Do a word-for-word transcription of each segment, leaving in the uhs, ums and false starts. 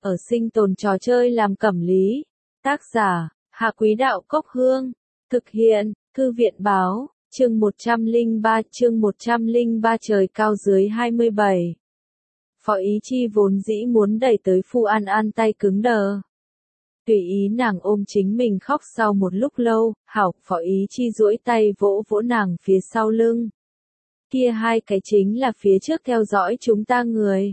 ở sinh tồn trò chơi làm cẩm lý. Tác giả, Hạ Quý Đạo Cốc Hương. Thực hiện, Thư viện Báo, chương một trăm lẻ ba, chương một trăm lẻ ba trời cao dưới hai mươi bảy. Phó Ý Chi vốn dĩ muốn đẩy tới Phu An An tay cứng đờ. Tùy ý nàng ôm chính mình khóc sau một lúc lâu, hảo, Phó Ý Chi duỗi tay vỗ vỗ nàng phía sau lưng. Kia hai cái chính là phía trước theo dõi chúng ta người.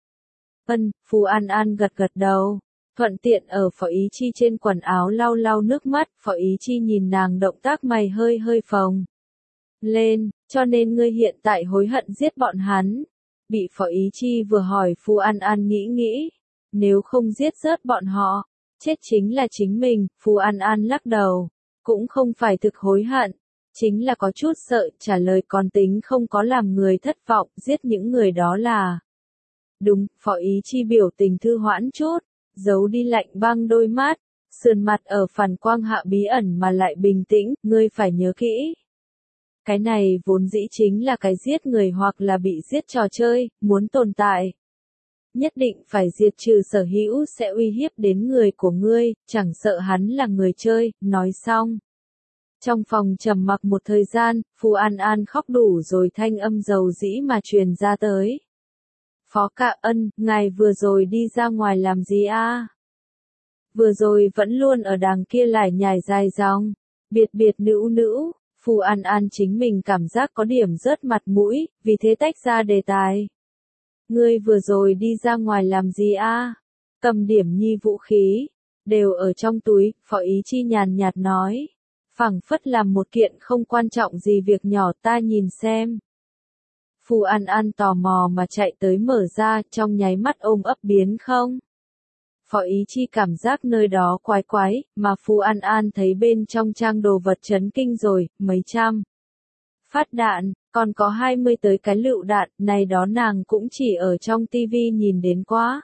Vân, Phu An An gật gật đầu, thuận tiện ở Phó Ý Chi trên quần áo lau lau nước mắt, Phó Ý Chi nhìn nàng động tác mày hơi hơi phồng lên, cho nên ngươi hiện tại hối hận giết bọn hắn. Bị Phó Ý Chi vừa hỏi Phu An An nghĩ nghĩ, nếu không giết rớt bọn họ, chết chính là chính mình. Phu An An lắc đầu, cũng không phải thực hối hận, chính là có chút sợ, trả lời còn tính không có làm người thất vọng, giết những người đó là. Đúng, Phó Ý Chi biểu tình thư hoãn chút, giấu đi lạnh băng đôi mắt, sườn mặt ở phản quang hạ bí ẩn mà lại bình tĩnh, ngươi phải nhớ kỹ. Cái này vốn dĩ chính là cái giết người hoặc là bị giết trò chơi, muốn tồn tại. Nhất định phải diệt trừ sở hữu sẽ uy hiếp đến người của ngươi, chẳng sợ hắn là người chơi, nói xong. Trong phòng trầm mặc một thời gian, Phu An An khóc đủ rồi thanh âm dầu dĩ mà truyền ra tới. Phó Ca Ân, ngài vừa rồi đi ra ngoài làm gì a? À? Vừa rồi vẫn luôn ở đằng kia lải nhải dài dòng, biệt biệt nữ nữ. Phu An An chính mình cảm giác có điểm rớt mặt mũi, vì thế tách ra đề tài. Ngươi vừa rồi đi ra ngoài làm gì a? À? Cầm điểm nhi vũ khí, đều ở trong túi, Phó Ý Chi nhàn nhạt nói. Phảng phất làm một kiện không quan trọng gì việc nhỏ, ta nhìn xem. Phu An An tò mò mà chạy tới mở ra, trong nháy mắt ôm ấp biến không. Phó Ý Chi cảm giác nơi đó quái quái, mà Phu An An thấy bên trong trang đồ vật chấn kinh rồi, mấy trăm phát đạn, còn có hai mươi tới cái lựu đạn, này đó nàng cũng chỉ ở trong tivi nhìn đến quá.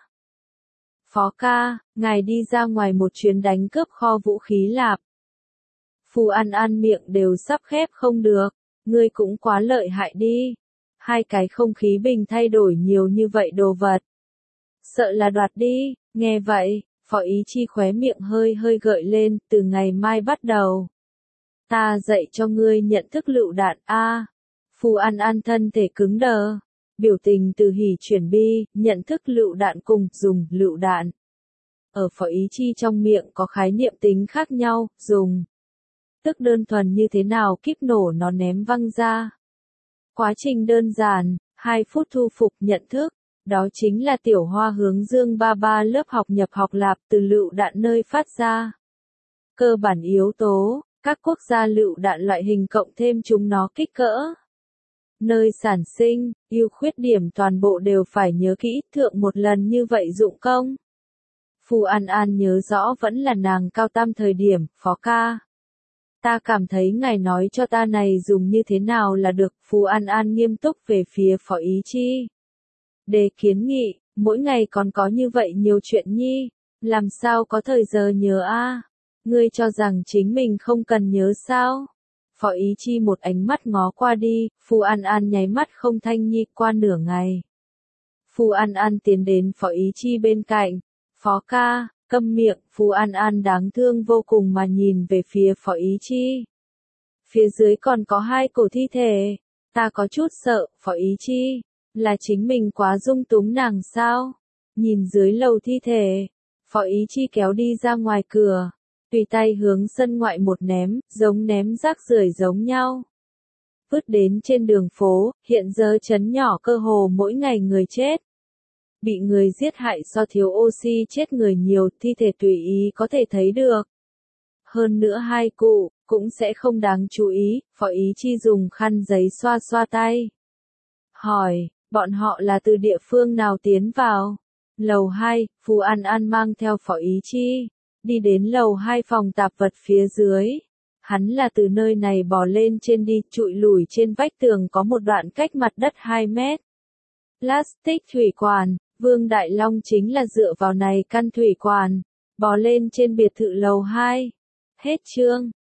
Phó ca, ngài đi ra ngoài một chuyến đánh cướp kho vũ khí lạp. Phu An An miệng đều sắp khép không được, ngươi cũng quá lợi hại đi. Hai cái không khí bình thay đổi nhiều như vậy đồ vật. Sợ là đoạt đi, nghe vậy, Phó Ý Chi khóe miệng hơi hơi gợi lên, từ ngày mai bắt đầu. Ta dạy cho ngươi nhận thức lựu đạn a. À, Phu An An thân thể cứng đờ, biểu tình từ hỉ chuyển bi, nhận thức lựu đạn cùng dùng lựu đạn. Ở Phó Ý Chi trong miệng có khái niệm tính khác nhau, dùng. Tức đơn thuần như thế nào kíp nổ nó ném văng ra. Quá trình đơn giản, hai phút thu phục nhận thức, đó chính là Tiểu Hoa hướng Dương ba ba lớp học nhập học lạp từ lựu đạn nơi phát ra. Cơ bản yếu tố, các quốc gia lựu đạn loại hình cộng thêm chúng nó kích cỡ. Nơi sản sinh, ưu khuyết điểm toàn bộ đều phải nhớ kỹ, thượng một lần như vậy dụng công. Phu An An nhớ rõ vẫn là nàng cao tam thời điểm, Phó ca. Ta cảm thấy ngài nói cho ta này dùng như thế nào là được. Phu An An nghiêm túc về phía Phó Ý Chi. Đề kiến nghị, mỗi ngày còn có như vậy nhiều chuyện nhi, làm sao có thời giờ nhớ a? À? Ngươi cho rằng chính mình không cần nhớ sao? Phó Ý Chi một ánh mắt ngó qua đi, Phu An An nháy mắt không thanh nhi qua nửa ngày. Phu An An tiến đến Phó Ý Chi bên cạnh, Phó ca. Câm miệng, Phu An An đáng thương vô cùng mà nhìn về phía Phó Ý Chi. Phía dưới còn có hai cổ thi thể, ta có chút sợ, Phó Ý Chi, là chính mình quá dung túng nàng sao? Nhìn dưới lầu thi thể, Phó Ý Chi kéo đi ra ngoài cửa, tùy tay hướng sân ngoại một ném, giống ném rác rưởi giống nhau. Vứt đến trên đường phố, hiện giờ trấn nhỏ cơ hồ mỗi ngày người chết. Bị người giết hại do thiếu oxy chết người nhiều, thi thể tùy ý có thể thấy được. Hơn nữa hai cụ, cũng sẽ không đáng chú ý, Phó Ý Chi dùng khăn giấy xoa xoa tay. Hỏi, bọn họ là từ địa phương nào tiến vào? Lầu hai, Phu An An mang theo Phó Ý Chi, đi đến lầu hai phòng tạp vật phía dưới. Hắn là từ nơi này bò lên trên đi, trụi lủi trên vách tường có một đoạn cách mặt đất hai mét. Plastic thủy quản. Vương Đại Long chính là dựa vào này căn thủy quản, bò lên trên biệt thự lầu hai. Hết chương.